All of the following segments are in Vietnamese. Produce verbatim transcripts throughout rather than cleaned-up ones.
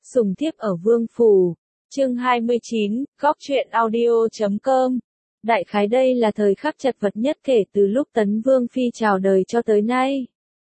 Sùng thiếp ở vương phủ. Chương hai mươi chín, góc truyện audio chấm com. Đại khái đây là thời khắc chật vật nhất kể từ lúc Tấn Vương Phi chào đời cho tới nay.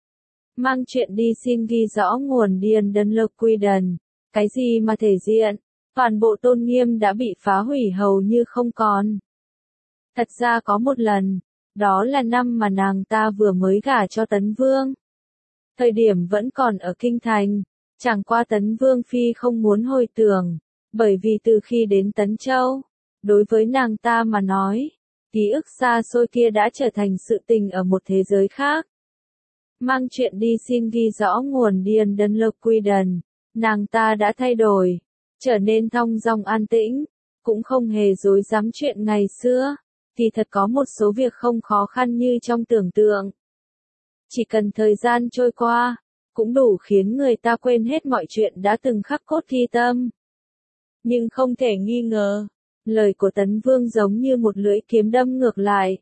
Mang chuyện đi xin ghi rõ nguồn điền đơn lực quy đần. Cái gì mà thể diện, toàn bộ tôn nghiêm đã bị phá hủy hầu như không còn. Thật ra có một lần, đó là năm mà nàng ta vừa mới gả cho Tấn Vương. Thời điểm vẫn còn ở Kinh Thành, chẳng qua Tấn Vương Phi không muốn hồi tưởng, bởi vì từ khi đến Tấn Châu, đối với nàng ta mà nói, ký ức xa xôi kia đã trở thành sự tình ở một thế giới khác. Mang chuyện đi xin ghi rõ nguồn điền đơn lực quy đần, nàng ta đã thay đổi, trở nên thong dong an tĩnh, cũng không hề dối dám chuyện ngày xưa, thì thật có một số việc không khó khăn như trong tưởng tượng. Chỉ cần thời gian trôi qua, cũng đủ khiến người ta quên hết mọi chuyện đã từng khắc cốt ghi tâm. Nhưng không thể nghi ngờ, lời của Tấn Vương giống như một lưỡi kiếm đâm ngược lại.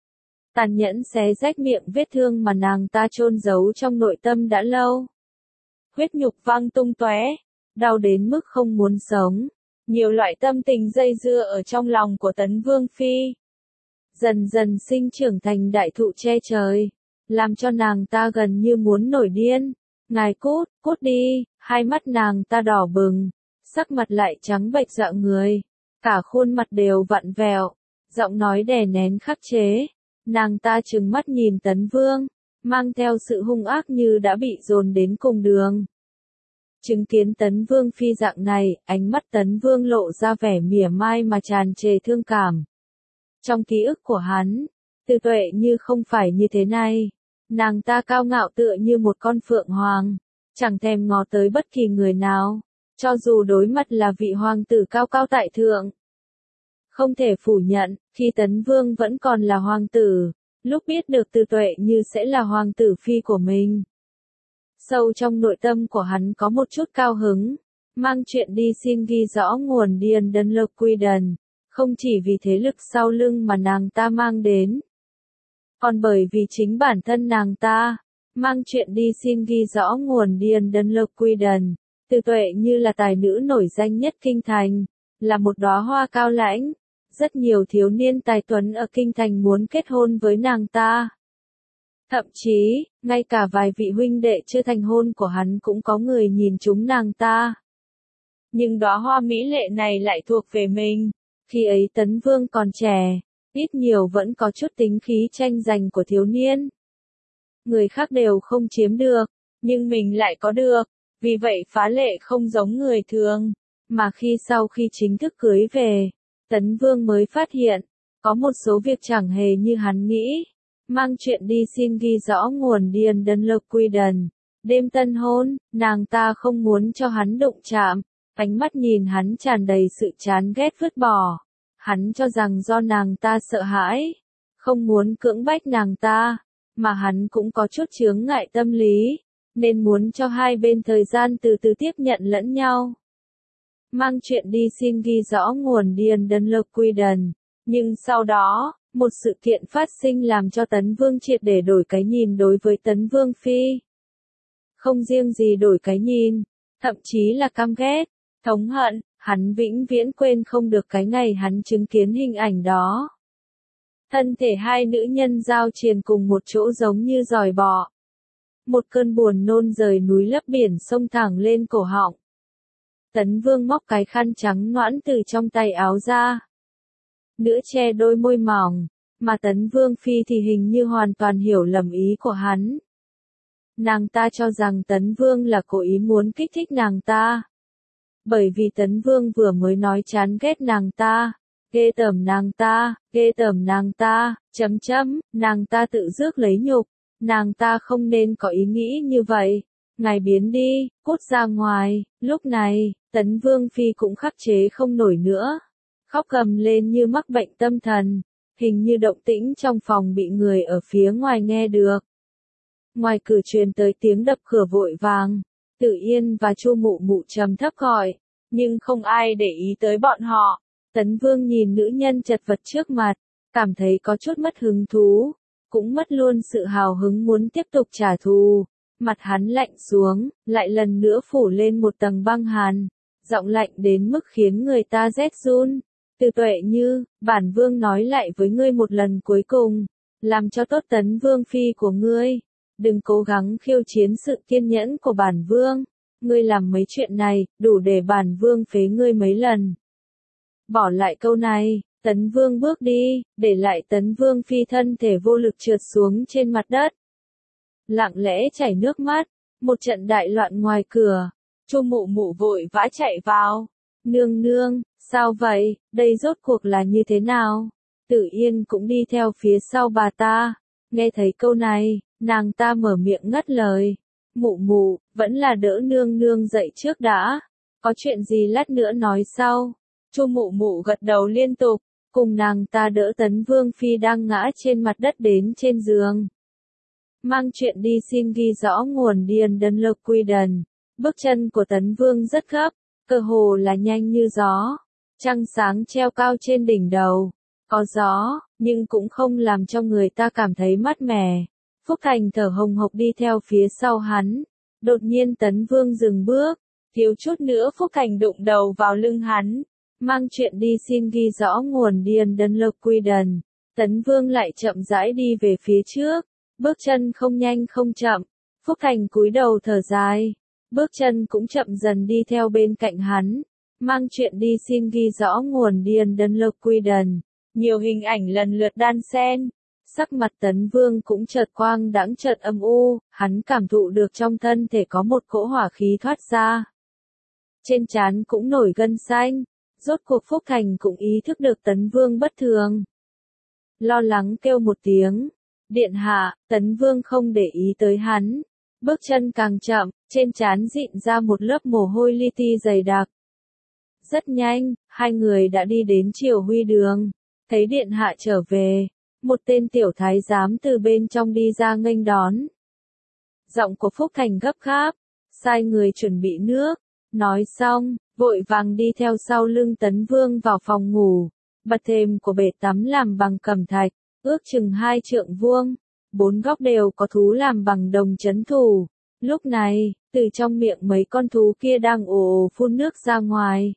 Tàn nhẫn xé rách miệng vết thương mà nàng ta chôn giấu trong nội tâm đã lâu. Huyết nhục văng tung tóe, đau đến mức không muốn sống. Nhiều loại tâm tình dây dưa ở trong lòng của Tấn Vương Phi. Dần dần sinh trưởng thành đại thụ che trời, làm cho nàng ta gần như muốn nổi điên. Ngài cút, cút đi, hai mắt nàng ta đỏ bừng, sắc mặt lại trắng bệch dọa người, cả khuôn mặt đều vặn vẹo, giọng nói đè nén khắc chế. Nàng ta trừng mắt nhìn Tấn Vương, mang theo sự hung ác như đã bị dồn đến cùng đường. Chứng kiến Tấn Vương Phi dạng này, ánh mắt Tấn Vương lộ ra vẻ mỉa mai mà tràn trề thương cảm. Trong ký ức của hắn, Tư Tuệ như không phải như thế này. Nàng ta cao ngạo tựa như một con phượng hoàng, chẳng thèm ngó tới bất kỳ người nào, cho dù đối mặt là vị hoàng tử cao cao tại thượng. Không thể phủ nhận, khi Tấn Vương vẫn còn là hoàng tử, lúc biết được Tư Tuệ như sẽ là hoàng tử phi của mình. Sâu trong nội tâm của hắn có một chút cao hứng, mang chuyện đi xin ghi rõ nguồn điền đơn lực quy đần, không chỉ vì thế lực sau lưng mà nàng ta mang đến, còn bởi vì chính bản thân nàng ta, mang chuyện đi xin ghi rõ nguồn điền đơn lực quy đần. Tư Tuệ như là tài nữ nổi danh nhất Kinh Thành, là một đóa hoa cao lãnh, rất nhiều thiếu niên tài tuấn ở Kinh Thành muốn kết hôn với nàng ta. Thậm chí, ngay cả vài vị huynh đệ chưa thành hôn của hắn cũng có người nhìn trúng nàng ta. Nhưng đóa hoa mỹ lệ này lại thuộc về mình, khi ấy Tấn Vương còn trẻ. Ít nhiều vẫn có chút tính khí tranh giành của thiếu niên. Người khác đều không chiếm được, nhưng mình lại có được, vì vậy phá lệ không giống người thường. Mà khi sau khi chính thức cưới về, Tấn Vương mới phát hiện, có một số việc chẳng hề như hắn nghĩ. Mang chuyện đi xin ghi rõ nguồn điền đơn lực quy đần. Đêm tân hôn, nàng ta không muốn cho hắn đụng chạm, ánh mắt nhìn hắn tràn đầy sự chán ghét vứt bỏ. Hắn cho rằng do nàng ta sợ hãi, không muốn cưỡng bách nàng ta, mà hắn cũng có chút chướng ngại tâm lý, nên muốn cho hai bên thời gian từ từ tiếp nhận lẫn nhau. Mang chuyện đi xin ghi rõ nguồn điền đơn lực quy đần, nhưng sau đó, một sự kiện phát sinh làm cho Tấn Vương triệt để đổi cái nhìn đối với Tấn Vương Phi. Không riêng gì đổi cái nhìn, thậm chí là căm ghét, thống hận. Hắn vĩnh viễn quên không được cái ngày hắn chứng kiến hình ảnh đó. Thân thể hai nữ nhân giao triền cùng một chỗ giống như giòi bọ. Một cơn buồn nôn rời núi lấp biển xông thẳng lên cổ họng. Tấn Vương móc cái khăn trắng nõn từ trong tay áo ra. Nữ che đôi môi mỏng, mà Tấn Vương Phi thì hình như hoàn toàn hiểu lầm ý của hắn. Nàng ta cho rằng Tấn Vương là cố ý muốn kích thích nàng ta. Bởi vì Tấn Vương vừa mới nói chán ghét nàng ta, ghê tởm nàng ta, ghê tởm nàng ta, chấm chấm, nàng ta tự rước lấy nhục, nàng ta không nên có ý nghĩ như vậy. Ngài biến đi, cút ra ngoài. Lúc này, Tấn Vương Phi cũng khắc chế không nổi nữa, khóc gầm lên như mắc bệnh tâm thần, hình như động tĩnh trong phòng bị người ở phía ngoài nghe được. Ngoài cửa truyền tới tiếng đập cửa vội vàng. Tử Yên và Chu Mụ Mụ trầm thấp gọi, nhưng không ai để ý tới bọn họ. Tấn Vương nhìn nữ nhân chật vật trước mặt, cảm thấy có chút mất hứng thú, cũng mất luôn sự hào hứng muốn tiếp tục trả thù, Mặt hắn lạnh xuống, lại lần nữa phủ lên một tầng băng hàn, giọng lạnh đến mức khiến người ta rét run. Từ Tuệ Như, bản vương nói lại với ngươi một lần cuối cùng, làm cho tốt tấn vương phi của ngươi, đừng cố gắng khiêu chiến sự kiên nhẫn của bản vương, ngươi làm mấy chuyện này, đủ để bản vương phế ngươi mấy lần. Bỏ lại câu này, tấn vương bước đi, để lại tấn vương phi thân thể vô lực trượt xuống trên mặt đất. Lặng lẽ chảy nước mắt, một trận đại loạn ngoài cửa, Chu Mụ Mụ vội vã chạy vào. Nương nương, sao vậy, đây rốt cuộc là như thế nào? Tử Yên cũng đi theo phía sau bà ta. Nghe thấy câu này, nàng ta mở miệng ngắt lời. Mụ Mụ, vẫn là đỡ nương nương dậy trước đã. Có chuyện gì lát nữa nói sau. Chu Mụ Mụ gật đầu liên tục, cùng nàng ta đỡ Tấn Vương Phi đang ngã trên mặt đất đến trên giường. Mang chuyện đi xin ghi rõ nguồn điền đơn lực quy đần. Bước chân của Tấn Vương rất gấp, cơ hồ là nhanh như gió. Trăng sáng treo cao trên đỉnh đầu. Có gió, nhưng cũng không làm cho người ta cảm thấy mát mẻ. Phúc Thành thở hồng hộc đi theo phía sau hắn. Đột nhiên Tấn Vương dừng bước, thiếu chút nữa Phúc Thành đụng đầu vào lưng hắn. Mang chuyện đi xin ghi rõ nguồn điền đơn lực quy đần. Tấn Vương lại chậm rãi đi về phía trước, bước chân không nhanh không chậm. Phúc Thành cúi đầu thở dài, bước chân cũng chậm dần đi theo bên cạnh hắn. Mang chuyện đi xin ghi rõ nguồn điền đơn lực quy đần. Nhiều hình ảnh lần lượt đan xen. Sắc mặt Tấn Vương cũng chợt quang đãng chợt âm u, hắn cảm thụ được trong thân thể có một cỗ hỏa khí thoát ra. Trên trán cũng nổi gân xanh, rốt cuộc Phúc Thành cũng ý thức được Tấn Vương bất thường. Lo lắng kêu một tiếng, điện hạ, Tấn Vương không để ý tới hắn. Bước chân càng chậm, trên trán dịn ra một lớp mồ hôi li ti dày đặc. Rất nhanh, hai người đã đi đến Triều Huy đường. Thấy điện hạ trở về, một tên tiểu thái giám từ bên trong đi ra nghênh đón. Giọng của Phúc Thành gấp gáp, sai người chuẩn bị nước, nói xong, vội vàng đi theo sau lưng Tấn Vương vào phòng ngủ. Bậc thềm của bể tắm làm bằng cẩm thạch, ước chừng hai trượng vuông, bốn góc đều có thú làm bằng đồng trấn thủ. Lúc này, từ trong miệng mấy con thú kia đang ồ ồ phun nước ra ngoài.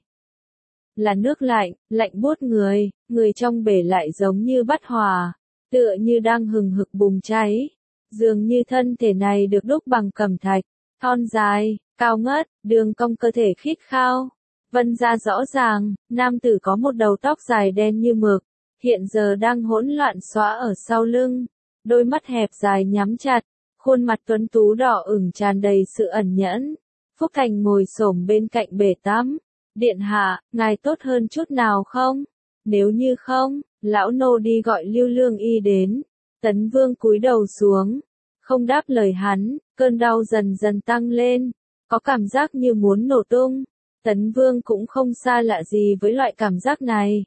Là nước lạnh, lạnh buốt người, người trong bể lại giống như bắt hỏa, tựa như đang hừng hực bùng cháy. Dường như thân thể này được đúc bằng cẩm thạch, thon dài, cao ngất, đường cong cơ thể khít khao. Vân ra rõ ràng, nam tử có một đầu tóc dài đen như mực, hiện giờ đang hỗn loạn xõa ở sau lưng, đôi mắt hẹp dài nhắm chặt, khuôn mặt tuấn tú đỏ ửng tràn đầy sự ẩn nhẫn. Phúc Thành ngồi xổm bên cạnh bể tắm. Điện hạ, ngài tốt hơn chút nào không? Nếu như không, lão nô đi gọi Lưu Lương Y đến. Tấn Vương cúi đầu xuống, không đáp lời hắn, cơn đau dần dần tăng lên, có cảm giác như muốn nổ tung. Tấn Vương cũng không xa lạ gì với loại cảm giác này.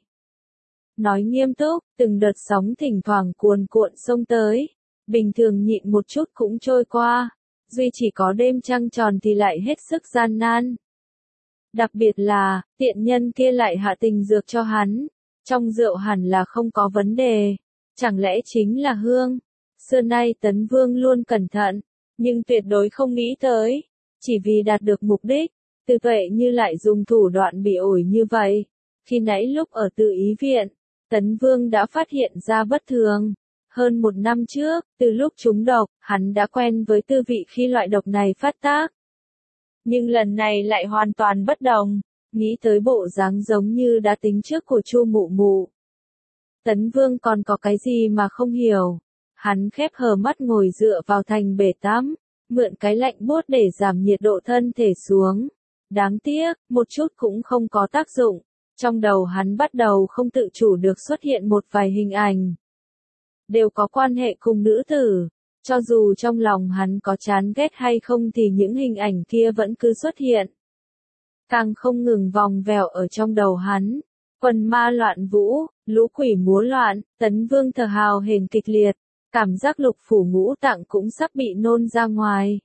Nói nghiêm túc, từng đợt sóng thỉnh thoảng cuồn cuộn xông tới, bình thường nhịn một chút cũng trôi qua, duy chỉ có đêm trăng tròn thì lại hết sức gian nan. Đặc biệt là, tiện nhân kia lại hạ tình dược cho hắn, trong rượu hẳn là không có vấn đề, chẳng lẽ chính là hương. Xưa nay Tấn Vương luôn cẩn thận, nhưng tuyệt đối không nghĩ tới, chỉ vì đạt được mục đích, Từ Tuệ Như lại dùng thủ đoạn bị ổi như vậy. Khi nãy lúc ở Tự Ý Viện, Tấn Vương đã phát hiện ra bất thường. Hơn một năm trước, từ lúc trúng độc, hắn đã quen với tư vị khi loại độc này phát tác. Nhưng lần này lại hoàn toàn bất đồng, nghĩ tới bộ dáng giống như đã tính trước của Chu Mụ Mụ. Tấn Vương còn có cái gì mà không hiểu. Hắn khép hờ mắt ngồi dựa vào thành bể tắm, mượn cái lạnh buốt để giảm nhiệt độ thân thể xuống. Đáng tiếc, một chút cũng không có tác dụng. Trong đầu hắn bắt đầu không tự chủ được xuất hiện một vài hình ảnh. Đều có quan hệ cùng nữ tử. Cho dù trong lòng hắn có chán ghét hay không thì những hình ảnh kia vẫn cứ xuất hiện. Càng không ngừng vòng vèo ở trong đầu hắn. Quần ma loạn vũ, lũ quỷ múa loạn, Tấn Vương thở hào hển kịch liệt. Cảm giác lục phủ ngũ tạng cũng sắp bị nôn ra ngoài.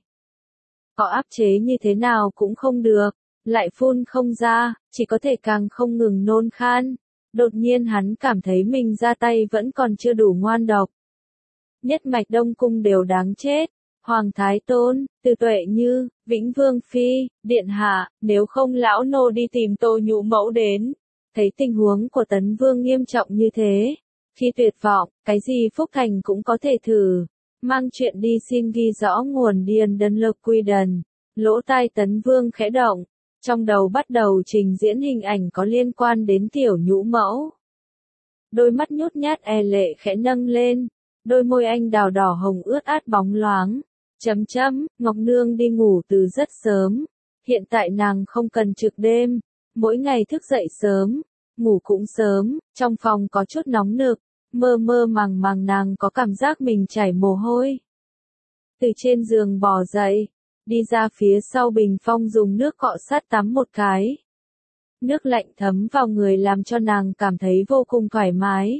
Có áp chế như thế nào cũng không được, lại phun không ra, chỉ có thể càng không ngừng nôn khan. Đột nhiên hắn cảm thấy mình ra tay vẫn còn chưa đủ ngoan độc. Nhất mạch Đông Cung đều đáng chết, Hoàng Thái Tôn, Từ Tuệ Như, Vĩnh Vương Phi, điện hạ, nếu không lão nô đi tìm Tô Nhũ Mẫu đến. Thấy tình huống của Tấn Vương nghiêm trọng như thế, khi tuyệt vọng, cái gì Phúc Thành cũng có thể thử. Mang chuyện đi xin ghi rõ nguồn điền đơn lực quy đần. Lỗ tai Tấn Vương khẽ động, trong đầu bắt đầu trình diễn hình ảnh có liên quan đến Tiểu Nhũ Mẫu. Đôi mắt nhút nhát e lệ khẽ nâng lên, đôi môi anh đào đỏ hồng ướt át bóng loáng. Chấm chấm, Ngọc Nương đi ngủ từ rất sớm. Hiện tại nàng không cần trực đêm, mỗi ngày thức dậy sớm, ngủ cũng sớm, trong phòng có chút nóng nực, mơ mơ màng màng nàng có cảm giác mình chảy mồ hôi. Từ trên giường bò dậy, đi ra phía sau bình phong dùng nước cọ sát tắm một cái. Nước lạnh thấm vào người làm cho nàng cảm thấy vô cùng thoải mái.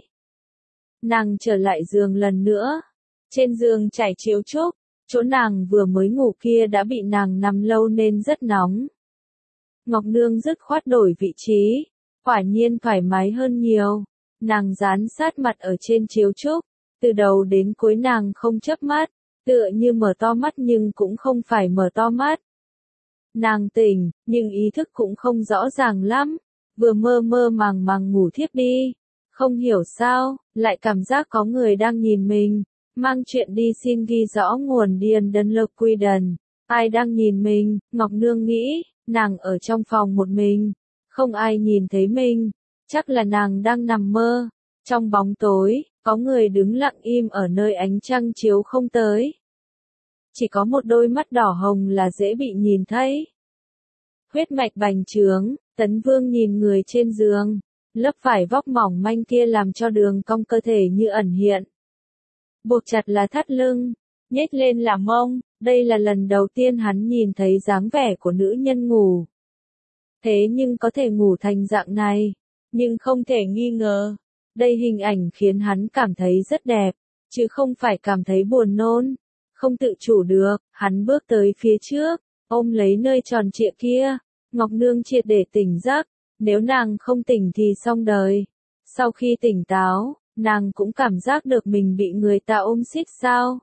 Nàng trở lại giường lần nữa, trên giường trải chiếu trúc, chỗ nàng vừa mới ngủ kia đã bị nàng nằm lâu nên rất nóng. Ngọc Nương dứt khoát đổi vị trí, quả nhiên thoải mái hơn nhiều. Nàng dán sát mặt ở trên chiếu trúc, từ đầu đến cuối nàng không chớp mắt, tựa như mở to mắt nhưng cũng không phải mở to mắt. Nàng tỉnh, nhưng ý thức cũng không rõ ràng lắm, vừa mơ mơ màng màng ngủ thiếp đi. Không hiểu sao, lại cảm giác có người đang nhìn mình, mang chuyện đi xin ghi rõ nguồn điền đơn lực quy đần. Ai đang nhìn mình, Ngọc Nương nghĩ, nàng ở trong phòng một mình, không ai nhìn thấy mình, chắc là nàng đang nằm mơ. Trong bóng tối, có người đứng lặng im ở nơi ánh trăng chiếu không tới. Chỉ có một đôi mắt đỏ hồng là dễ bị nhìn thấy. Huyết mạch bành trướng, Tấn Vương nhìn người trên giường, lớp vải vóc mỏng manh kia làm cho đường cong cơ thể như ẩn hiện. Buộc chặt là thắt lưng, nhếch lên là mông, đây là lần đầu tiên hắn nhìn thấy dáng vẻ của nữ nhân ngủ. Thế nhưng có thể ngủ thành dạng này, nhưng không thể nghi ngờ. Đây hình ảnh khiến hắn cảm thấy rất đẹp, chứ không phải cảm thấy buồn nôn. Không tự chủ được, hắn bước tới phía trước, ôm lấy nơi tròn trịa kia. Ngọc Nương triệt để tỉnh giấc, nếu nàng không tỉnh thì xong đời. Sau khi tỉnh táo, nàng cũng cảm giác được mình bị người ta ôm xít sao.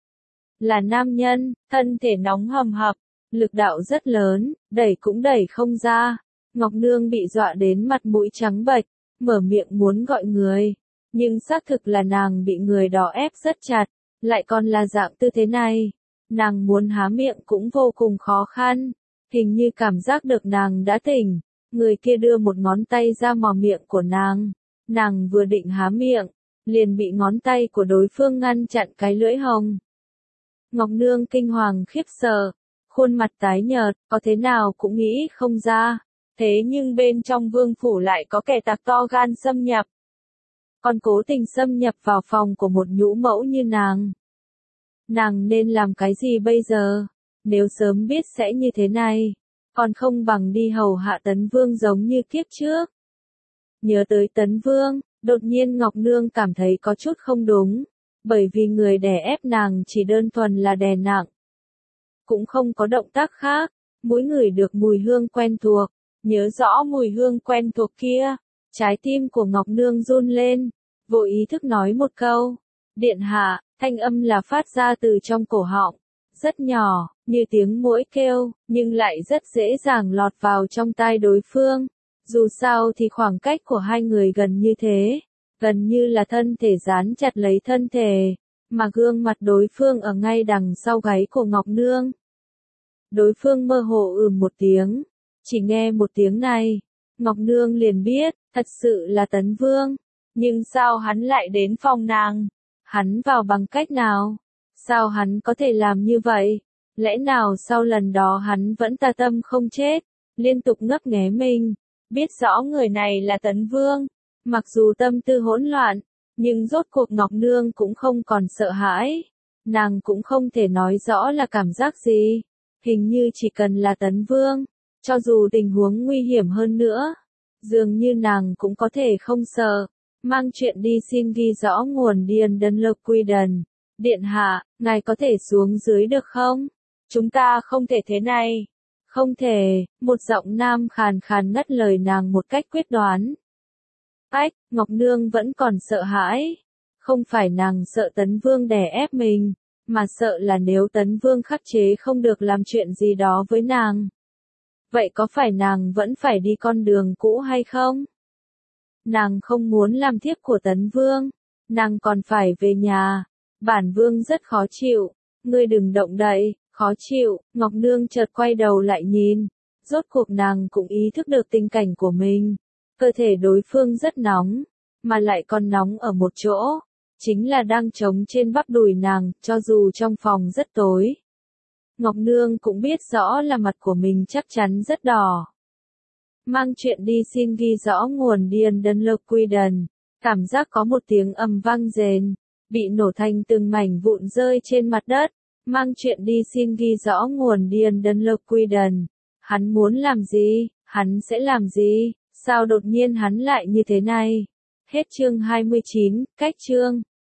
Là nam nhân, thân thể nóng hầm hập, lực đạo rất lớn, đẩy cũng đẩy không ra. Ngọc Nương bị dọa đến mặt mũi trắng bệch, mở miệng muốn gọi người, nhưng xác thực là nàng bị người đó ép rất chặt, lại còn là dạng tư thế này. Nàng muốn há miệng cũng vô cùng khó khăn, hình như cảm giác được nàng đã tỉnh, người kia đưa một ngón tay ra mò miệng của nàng. Nàng vừa định há miệng, liền bị ngón tay của đối phương ngăn chặn cái lưỡi hồng. Ngọc Nương kinh hoàng khiếp sợ, khuôn mặt tái nhợt, có thế nào cũng nghĩ không ra. Thế nhưng bên trong vương phủ lại có kẻ tặc to gan xâm nhập. Còn cố tình xâm nhập vào phòng của một nhũ mẫu như nàng. Nàng nên làm cái gì bây giờ? Nếu sớm biết sẽ như thế này, còn không bằng đi hầu hạ Tấn Vương giống như kiếp trước. Nhớ tới Tấn Vương, đột nhiên Ngọc Nương cảm thấy có chút không đúng, bởi vì người đè ép nàng chỉ đơn thuần là đè nặng. Cũng không có động tác khác, mỗi người được mùi hương quen thuộc. Nhớ rõ mùi hương quen thuộc kia, trái tim của Ngọc Nương run lên, vô ý thức nói một câu. Điện hạ, thanh âm là phát ra từ trong cổ họng, rất nhỏ, như tiếng muỗi kêu, nhưng lại rất dễ dàng lọt vào trong tai đối phương. Dù sao thì khoảng cách của hai người gần như thế, gần như là thân thể dán chặt lấy thân thể, mà gương mặt đối phương ở ngay đằng sau gáy của Ngọc Nương. Đối phương mơ hồ ừm một tiếng. Chỉ nghe một tiếng này, Ngọc Nương liền biết, thật sự là Tấn Vương. Nhưng sao hắn lại đến phòng nàng? Hắn vào bằng cách nào? Sao hắn có thể làm như vậy? Lẽ nào sau lần đó hắn vẫn tà tâm không chết, liên tục ngấp nghé mình, biết rõ người này là Tấn Vương. Mặc dù tâm tư hỗn loạn, nhưng rốt cuộc Ngọc Nương cũng không còn sợ hãi. Nàng cũng không thể nói rõ là cảm giác gì. Hình như chỉ cần là Tấn Vương, cho dù tình huống nguy hiểm hơn nữa, dường như nàng cũng có thể không sợ. Mang chuyện đi xin ghi rõ nguồn điền đơn lực quy đần. Điện hạ, ngài có thể xuống dưới được không? Chúng ta không thể thế này. Không thể, một giọng nam khàn khàn ngắt lời nàng một cách quyết đoán. Ách, Ngọc Nương vẫn còn sợ hãi. Không phải nàng sợ Tấn Vương đè ép mình, mà sợ là nếu Tấn Vương khắc chế không được làm chuyện gì đó với nàng. Vậy có phải nàng vẫn phải đi con đường cũ hay không? Nàng không muốn làm thiếp của Tấn Vương, nàng còn phải về nhà. Bản Vương rất khó chịu, ngươi đừng động đậy, khó chịu. Ngọc Nương chợt quay đầu lại nhìn, rốt cuộc nàng cũng ý thức được tình cảnh của mình. Cơ thể đối phương rất nóng, mà lại còn nóng ở một chỗ, chính là đang trống trên bắp đùi nàng, cho dù trong phòng rất tối. Ngọc Nương cũng biết rõ là mặt của mình chắc chắn rất đỏ. Mang chuyện đi xin ghi rõ nguồn điền đơn lực quy đần. Cảm giác có một tiếng ầm vang rền, bị nổ thành từng mảnh vụn rơi trên mặt đất. Mang chuyện đi xin ghi rõ nguồn điền đơn lực quy đần. Hắn muốn làm gì, hắn sẽ làm gì, sao đột nhiên hắn lại như thế này? Hết chương hai mươi chín, cách chương.